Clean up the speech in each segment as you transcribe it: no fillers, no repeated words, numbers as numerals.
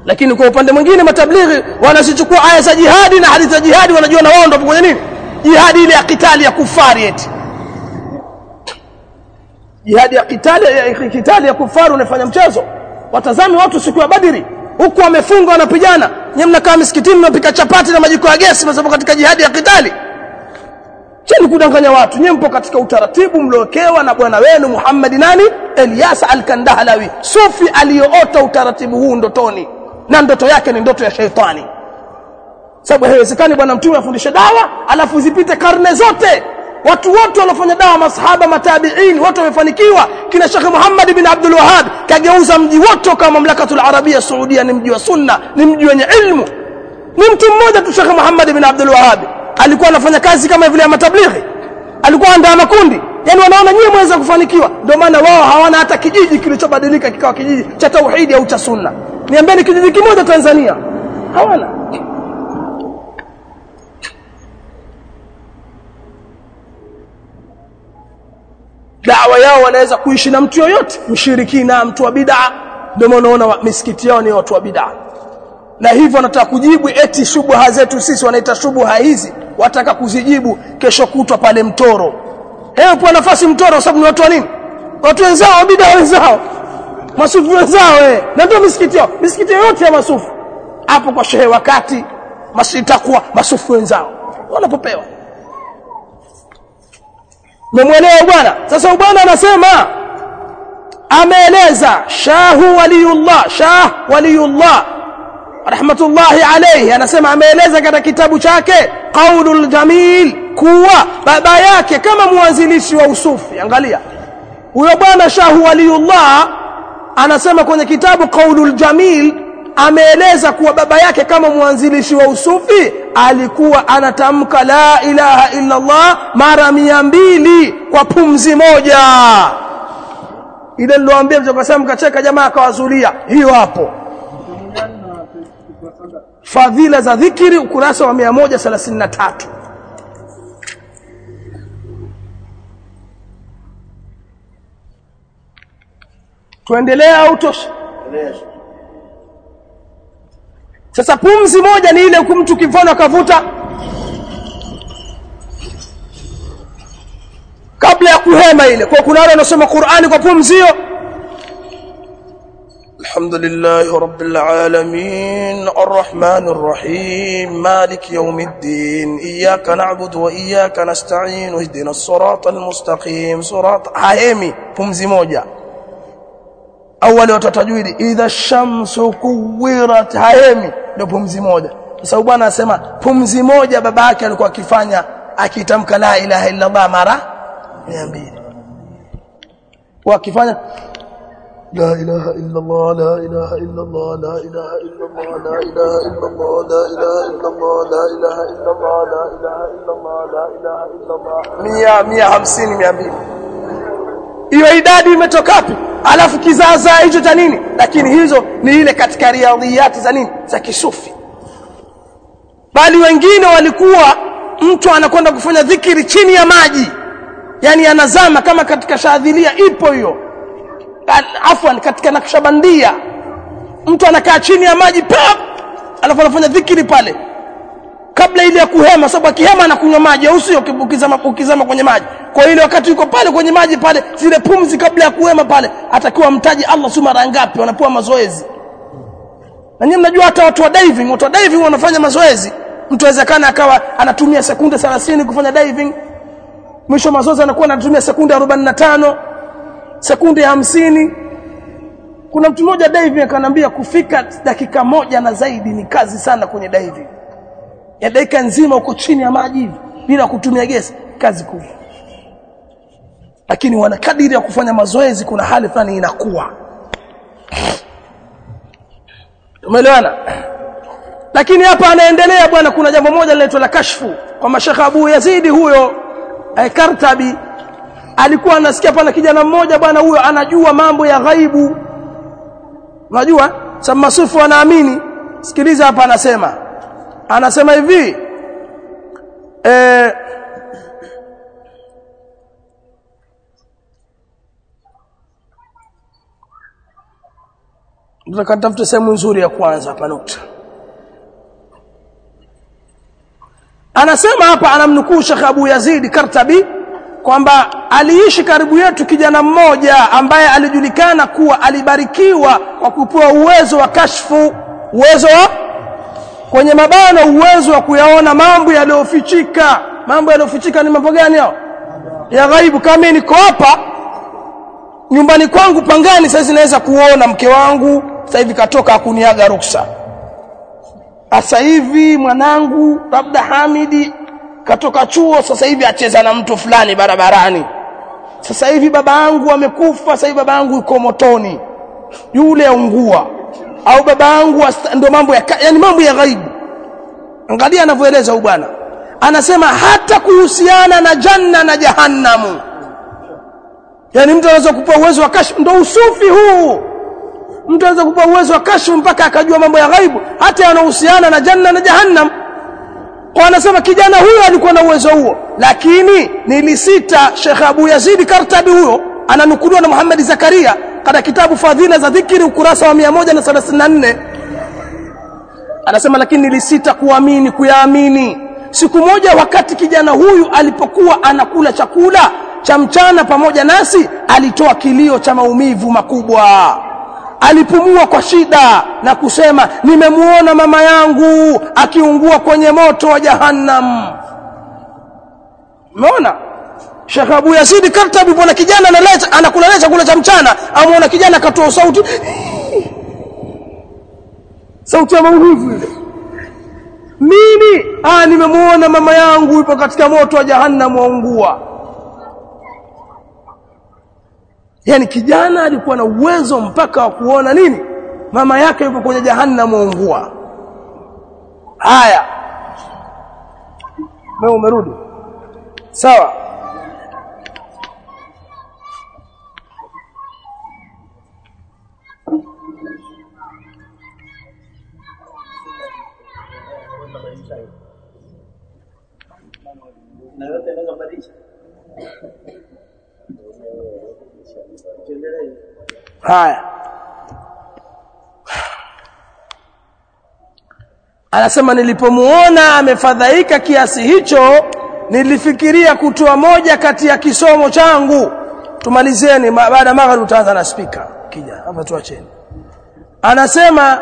Lakini kwa upande mwingine matablighi wanazichukua aya za jihadi na hadithi za jihadi, wanajua na wao ndio kwenye nini jihadi ile ya kitali ya kufari. Eti jihadi ya kitali ya kufari unafanya mchezo. Watazami watu siku ya Badri huku wamefunga wanapigana, nyinyi mnakaa msikitini mnapika chapati na majiko ya gesi, mnasababu katika jihadi ya kitali. Cheni kudanganya watu, nyinyi mpo katika utaratibu mliokewa na bwana wenu Muhammad nani Ilyas al-Kandahlawi, sufi aliyoota utaratibu huu ndotoni, na ndoto yake ni ndoto ya shaitani. Sababu haiwezekani bwana mtume afundishe dawa alafu zipite karne zote. Watu wote walofanya dawa, masahaba, matabiin, wote wamefanikiwa. Kina Sheikh Muhammad ibn Abdul Wahhab kageuza mji wote kama Mamlakatul Arabia Saudia ni mji wa sunna, ni mji wenye ilmu. Ni mtu mmoja tu Sheikh Muhammad ibn Abdul Wahhab alikuwa anafanya kazi kama vile ya matablighi, alikuwa andaa makundi. Yani wanaona nyinyi mweza kufanikiwa, ndio maana wao hawana hata kijiji kilichobadilika kikawa kijiji cha tauhidi au cha sunna. Niambieni kijiji kimoja Tanzania hawana. Dawa yao wanaweza kuishi na mtu yoyote, mshirikina, mtu wa bid'a. Ndio maana unaona misikiti yao ni watu wa bid'a. Na hivyo wanataka kujibu eti shubha zetu sisi, wanaita shubha hizi, wataka kuzijibu kesho kutwa pale Mtoro. Kwa nafasi Mtoro sababu ni watu wa nini? Watu wenzao, bid'a wenzao, masufi wenzao. Na ndio misikiti yao, misikiti yote ya masufi hapo kwa shehe wakati masitakuwa masufi wenzao wanapopewa. Memwelewa bwana? Sasa bwana anasema, ameeleza Shah Waliyullah rahmatullahi alayhi, anasema ameeleza katika kitabu chake Qaulul Jamil kuwa baba yake kama mwanzilishi wa usufi. Angalia huyo bwana Shah Waliyullah anasema kwenye kitabu Qaulul Jamil, ameeleza kuwa baba yake kama mwanzilishi wa usufi alikuwa anatamka la ilaha illa Allah mara 200 kwa pumzi moja. Ile niloambia mtakasema mkacheka jamaa akawazulia, hiyo hapo. Fadhila za dhikri ukurasa wa 133. Tuendelea au tosha? Sasa pumzi moja ni ile mtu kimfano akavuta kabla ya kuhema ile. Kwa kuna wale wanasoma Qur'ani kwa pumzi hiyo. Alhamdulillahi rabbil alamin arrahmanir rahim maliki yawmiddin iyyaka na'budu wa iyyaka nasta'in ihdinas siratal mustaqim. Hahemi pumzi moja. Awali watatajwidi idha shamsu kuwirat, hahemi ndio pumzi moja. Sasa bwana anasema pumzi moja baba yake alikuwa akifanya akitamka la ilaha illa Allah mara 200. Kwa akifanya la ilaha illa Allah la ilaha illa Allah la ilaha illa Allah la ilaha illa Allah la ilaha illa Allah la ilaha illa Allah la ilaha illa Allah la ilaha illa Allah 150 200. Hiyo idadi imetoka wapi? Alafu kizaazaa hicho cha nini? Lakini hizo ni ile katika riadhiyati za nini? Za kisufi. Bali wengine walikuwa mtu anakwenda kufanya dhikiri chini ya maji, yani anazama kama katika Shadhilia ipo hiyo, afwan katika Nakshabandia mtu anakaa chini ya maji pap, alafu anafanya dhikiri pale kabla ile ya kuhema, sababu akihema anakunywa maji au sio? Ukizama kwenye maji, kwa ile wakati yuko pale kwenye maji pale, zile pumzi kabla ya kuhema pale atakiwa mtaji Allah mara ngapi, wanapewa mazoezi. Na nyinyi mnajua hata watu wa diving wanafanya mazoezi. Mtu awezekana akawa anatumia sekunde 30 kufanya diving, mwisho mazoezi anakuwa anatumia sekunde 45, sekunde 50. Kuna mtu mmoja diving akanambia kufika dakika 1 na zaidi ni kazi sana kwenye diving. Ya dakika nzima uko chini ya maji hivi bila kutumia gesi, kazi kubwa. Lakini wana kadiri ya kufanya mazoezi, kuna hali fulani inakuwa. Umeelewana? Lakini hapa anaendelea bwana, kuna jambo moja linaitwa la kashfu kwa Sheikh Abu Yazid huyo Kartabi. Alikuwa anasikia pana kijana mmoja bwana, huyo anajua mambo ya ghaibu. Unajua sababu masufi wanaamini. Sikiliza hapa anasema hivi Nataka tafute sehemu nzuri ya kwanza hapa nukta. Anasema hapa, anamnukuu Sheikh Abu Yazid Kartabi kwamba aliishi karibu yetu kijana mmoja ambaye alijulikana kuwa alibarikiwa kwa kupewa uwezo wa kashfu, uwezo kwenye mabano, uwezo wa kuyaona mambo yaliyofichika. Mambo yaliyofichika ni mambo gani hao? Ya ghaibu. Kama niko hapa nyumbani kwangu Pangani, sasa naweza kuona mke wangu sasa hivi katoka akuniaga ruksa. Sasa hivi mwanangu labda Hamidi katoka chuo, sasa hivi acheza na mtu fulani barabarani. Sasa hivi baba yangu amekufa, sasa hivi baba yangu yuko motoni, yule aungua. Au baba yangu ndio mambo yani mambo ya ghaibu. Angalia anavyoeleza huyu bwana. Anasema hata kuhusiana na janna na jahannamu. Yani mtu anaweza kupewa uwezo wa kashfu, ndio usufi huu. Mtu anaweza kupewa uwezo wa kashfu mpaka akajua mambo ya ghaibu hata yanahusiana na janna na jahannam. Kwa anasema kijana huyo alikuwa na uwezo huo, lakini nilisita. Sheikh Abu Yazid Kartabi huyo ananukuliwa na Muhammad Zakaria katika kitabu Fadhila za Dhikri ukurasa wa 134. Anasema lakini nilisita kuyaamini. Siku moja wakati kijana huyu alipokuwa anakula chakula cha mchana pamoja nasi, alitoa kilio cha maumivu makubwa. Alipumua kwa shida na kusema, nimemuona mama yangu akiungua kwenye moto wa jahannam. Umeona? Sheikh Abu Yazid Kartabi bwana kijana anakula chakula cha mchana, amuona kijana katoa sauti ya maumivu ile. Nini? Nimemuona mama yangu yupo katika moto wa jahannam waungua. Yani kijana alikuwa na uwezo mpaka wa kuona nini? Mama yake yupo kwenye jahannam waungua. Haya. Wewe umerudi. Sawa. Na yote inaweza kubadilisha. Haya. Anasema nilipomuona amefadhaika kiasi hicho, nilifikiria kutoa moja kati ya kisomo changu. Tumalizeni baada maghrib tutaanza na speaker. Kija hapa tuacheni. Anasema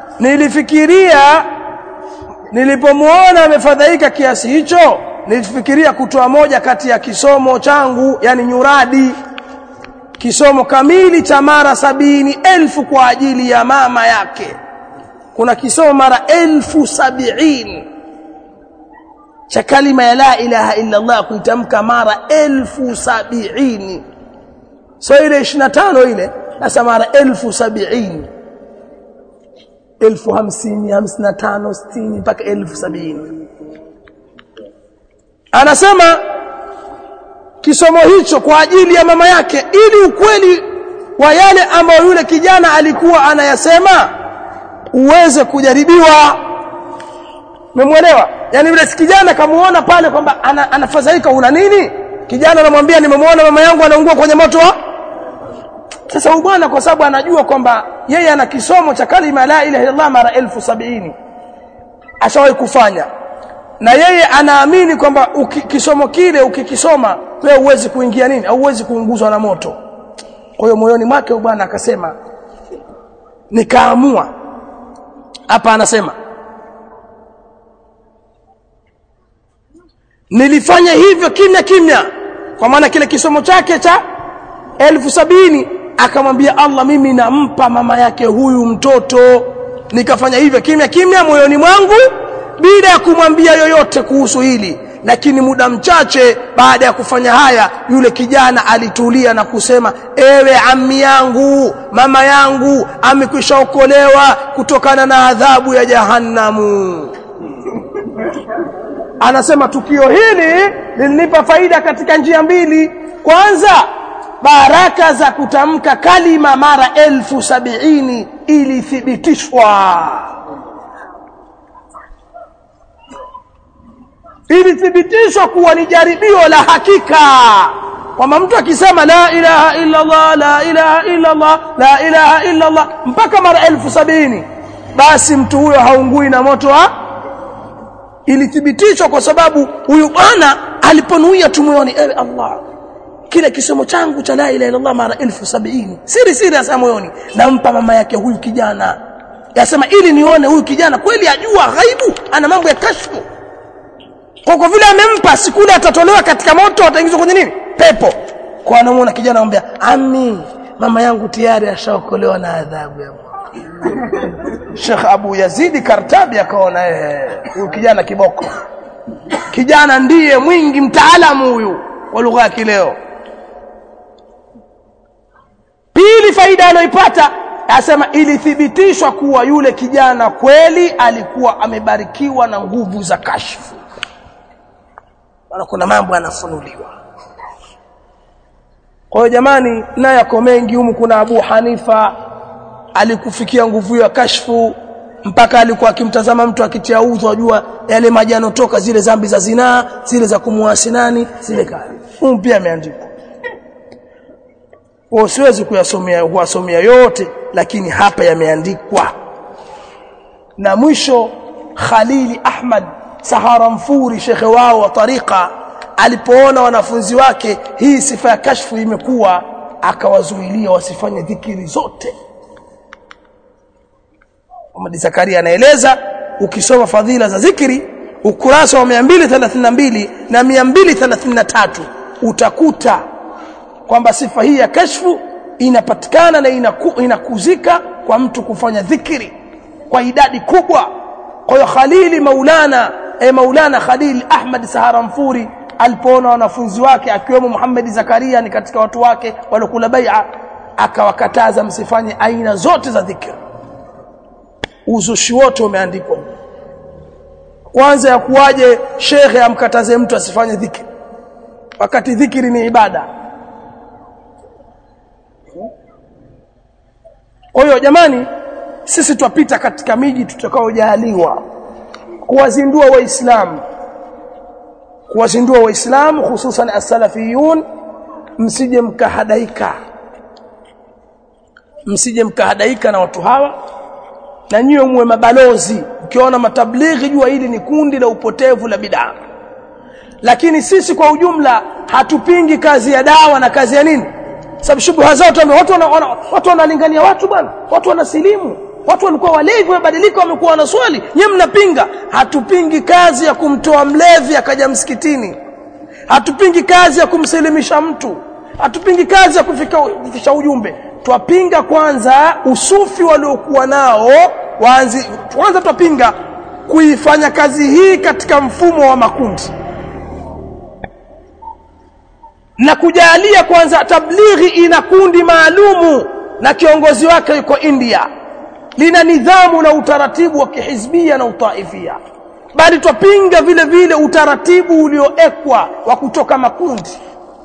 nilipomuona amefadhaika kiasi hicho, nilifikiria kutoa moja kati ya kisomo changu, yani nyuradi, kisomo kamili cha mara 70,000 kwa ajili ya mama yake. Kuna kisomo mara 1070 cha kalima ya la ilaha illa Allah, kuitamka mara 1070. So ile 25 ile sasa mara 1070, 1050, 55, 60 mpaka 1070. Anasema kisomo hicho kwa ajili ya mama yake, ili ukweli wa yale ambayo yule kijana alikuwa anayasema uweze kujaribiwa. Umemuelewa? Yani yule kijana kamuona pale kwamba anafadhaika, una nini? Kijana anamwambia nimemuona mama yangu anaungua kwenye moto. Sasa huyu bwana kwa sababu anajua kwamba yeye ana kisomo cha kalima la ilaha illallah mara 1070 ashawahi kufanya, na yeye anaamini kwamba kisomo kile ukikisoma wewe uwezi kuingia nini, au uwezi kuunguzwa na moto. Kwa hiyo moyoni mwake bwana akasema, nikaamua. Hapa anasema nilifanya hivyo kimya, kwa maana kile kisomo chake cha 1070 akamwambia Allah, mimi nampa mama yake huyu mtoto. Nikafanya hivyo kimya moyoni mwangu bila ya kumwambia yoyote kuhusu hili. Lakini muda mchache baada ya kufanya haya, yule kijana alitulia na kusema, ewe ammi yangu, mama yangu amekwishaokolewa kutokana na adhabu ya jahannamu. Anasema tukio hili lilinipa faida katika njia mbili. Kwanza, baraka za kutamka kalima mara 1070 ilithibitishwa. Ilithibitishwa kuwa ni jaribio la hakika. kwamba mtu akisema la ilaha illa Allah la ilaha illa Allah la ilaha illa Allah mpaka mara 1070 basi mtu huyo haungui na moto wa. Ilithibitishwa kwa sababu huyu bwana aliponuia tu moyoni, ewe Allah, kile kisomo changu cha la ilaha illa Allah mara 1070 siri ya moyoni nampa mama yake huyu kijana, yasema ili nione huyu kijana kweli ajua ghaibu, ana mambo ya kashfu. Kwa vile amempa, sikule atatolewa katika moto, ataingizwa kwenye nini, pepo. Kwa anamuona kijana anamwambia, ami mama yangu tayari ashaokolewa na adhabu ya Mungu. Sheikh Abu Yazid Kartabi akaona huyu kijana kiboko, kijana ndiye mwingi mtaalamu huyu wa lugha ya kileo. Pili faida anayoipata, asema ilithibitishwa kuwa yule kijana kweli alikuwa amebarikiwa na nguvu za kashfu. Kuna mambo yanafunuliwa. Kwa hiyo jamani, na yako mengi humu. Kuna Abu Hanifa alikufikia nguvu ya kashfu mpaka alikuwa akimtazama mtu akitia udhu ajua yale maji yanotoka zile zambi za zinaa, zile za kumuasi nani, zile kali. Pia ameandikwa. Siwezi kuwasomea yote, lakini hapa yameandikwa. Na mwisho Khalili Ahmad Saharanfuri, shekhe wao wa tariqa, alipoona wanafunzi wake hii sifa ya kashfu imekuwa, akawazuilia wasifanye dhikiri zote. Muhammad Zakaria anaeleza, ukisoma fadhila za dhikri ukurasa wa 232 na 233 utakuta kwamba sifa hii ya kashfu inapatikana na inakuzika kwa mtu kufanya dhikri kwa idadi kubwa. Kwa hiyo Khalili Maulana Khalil Ahmad Saharanfuri alipoona wanafunzi wake akiwemo Muhammad Zakaria ni katika watu wake walokula bai'a, akawakataza msifanye aina zote za dhikri. Uzushi wote umeandikwa. Kwanza ya kuwaje shekhe amkataze mtu asifanye dhikri wakati dhikri ni ibada? Kwa hiyo jamani, sisi tupita katika miji tutakaojaliwa kuwazindua waislamu hususan as-salafiyun. msije mkahadaika na watu hawa, na nyiwe muwe mabalozi. Ukiona matablighi jua hili ni kundi la upotevu la bid'a. Lakini sisi kwa ujumla hatupingi kazi ya dawa na kazi ya nini, sababu shubha zote watu wanalingania watu bwana, watu wanasilimu, watu walikuwa walevi wamebadilika, wamekuwa wanaswali, nyinyi mnapinga. Hatupingi kazi ya kumtoa mlevi akaja msikitini, hatupingi kazi ya kumsilimisha mtu, hatupingi kazi ya kufikisha ujumbe. Twapinga kwanza usufi waliokuwa nao, kwanza twapinga kuifanya kazi hii katika mfumo wa makundi, na kujalia kwanza tablighi ina kundi maalumu na kiongozi wake yuko India, lina nidhamu na utaratibu wa kihizbia na utaifia. Bali twapinga vile vile utaratibu ulioekwa wa kutoka makundi.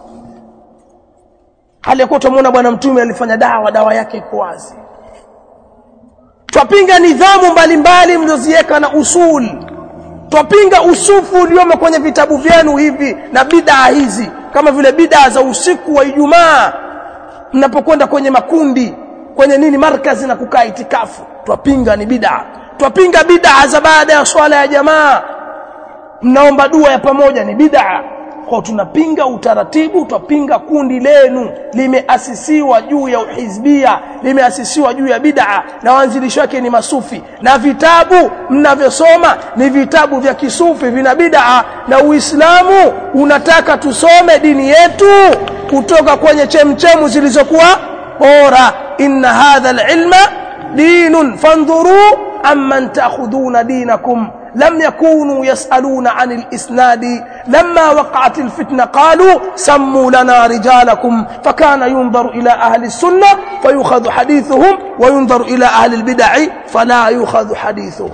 Hali yako tumuona bwana mtume alifanya dawa yake iko wazi. Twapinga nidhamu mbalimbali mlioziweka na usul. Twapinga usufu uliomo kwenye vitabu vyenu hivi na bid'a hizi, kama vile bid'a za usiku wa Ijumaa mnapokwenda kwenye makundi, kwenye nini markazi na kukaa itikafu. Twapinga ni bid'a. Twapinga bid'a za baada ya swala ya jamaa mnaomba dua ya pamoja, ni bid'a. Kwa tunapinga utaratibu, twapinga kundi lenu limeasisiwa juu ya uhizbia, limeasisiwa juu ya bid'a na waanzilishi wake ni masufi, na vitabu mnavyosoma ni vitabu vya kisufi, vina bid'a. Na Uislamu unataka tusome dini yetu kutoka kwenye chemchemu zilizokuwa bora. Inna hadha al-ilma dinun fandhuru amman ta'khuduna dinakum. لم يكونوا يسألون عن الإسناد لما وقعت الفتنة قالوا سموا لنا رجالكم. فكان ينظر إلى أهل السنة فيؤخذ حديثهم وينظر إلى أهل البدع فلا يؤخذ حديثهم.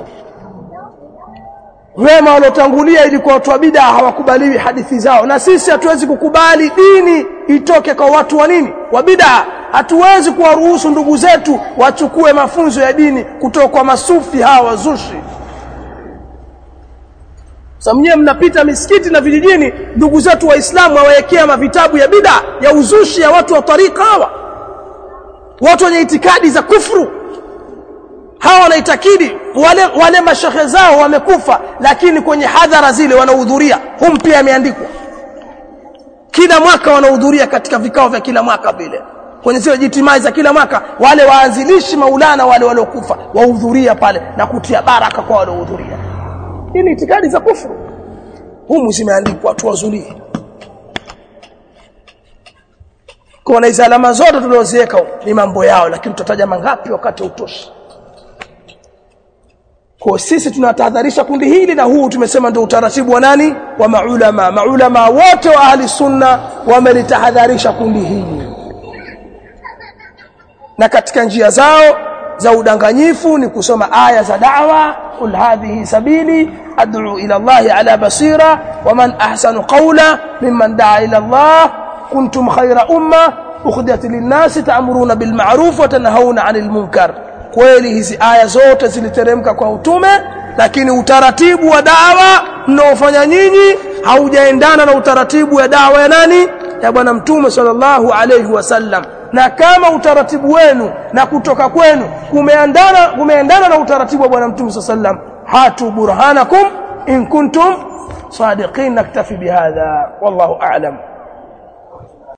wema waliotangulia ilikuwa watu wa bid'a hawakubaliwi hadithi zao, na sisi hatuwezi kukubali dini itoke kwa watu wa nini, wa bid'a. Hatuwezi kuwaruhusu ndugu zetu wachukue mafunzo ya dini kutoka kwa masufi hawa wazushi. Sasa mnyewe mnapita misikiti na vijijini, ndugu zetu waislamu hawawekea mavitabu ya bid'a ya uzushi ya watu wa tarika hawa, watu wenye itikadi za kufuru. Hawa wanaitakidi wale mashehe zao wamekufa, lakini kwenye hadhara zile wanahudhuria. Pia ameandikwa kila mwaka wanahudhuria katika vikao vya kila mwaka vile, kwenye zile jitimai za kila mwaka, wale waanzilishi maulana wale waliokufa wahudhuria pale na kutia baraka kwa waliohudhuria. Hii ni itikadi za kufuru. Zimeandikwa, watu wazulie. Kwa hizo alama zote tulizoziweka ni mambo yao, lakini tutataja mangapi wakati utoshi. Kwa sisi tunatahadharisha kundi hili, na huu tumesema ndio utaratibu wa nani? Wa maulama. Maulama wote wa ahli sunna wamelitahadharisha kundi hili, na katika njia zao za udanganyifu ni kusoma aya za da'wa, kul hadhihi sabili ad'u ila Allah ala basira wa man ahsanu qawla mimman da'a ila Allah kuntum khayra umma ukhrijat lin-nasi ta'muruna bil ma'ruf wa tanhauna 'anil munkar. Kweli hizi aya zote ziliteremka kwa utume, lakini utaratibu wa da'wa mnaofanya nyinyi haujaendana na utaratibu wa da'wa ya nani? Ya bwana mtume sallallahu alayhi wasallam. Na kama utaratibu wenu na kutoka kwenu kumeendana na utaratibu wa bwana mtume sallallahu alayhi wasallam, hatu burhanakum in kuntum sadiqin. Naktafi bihadha wallahu a'lam.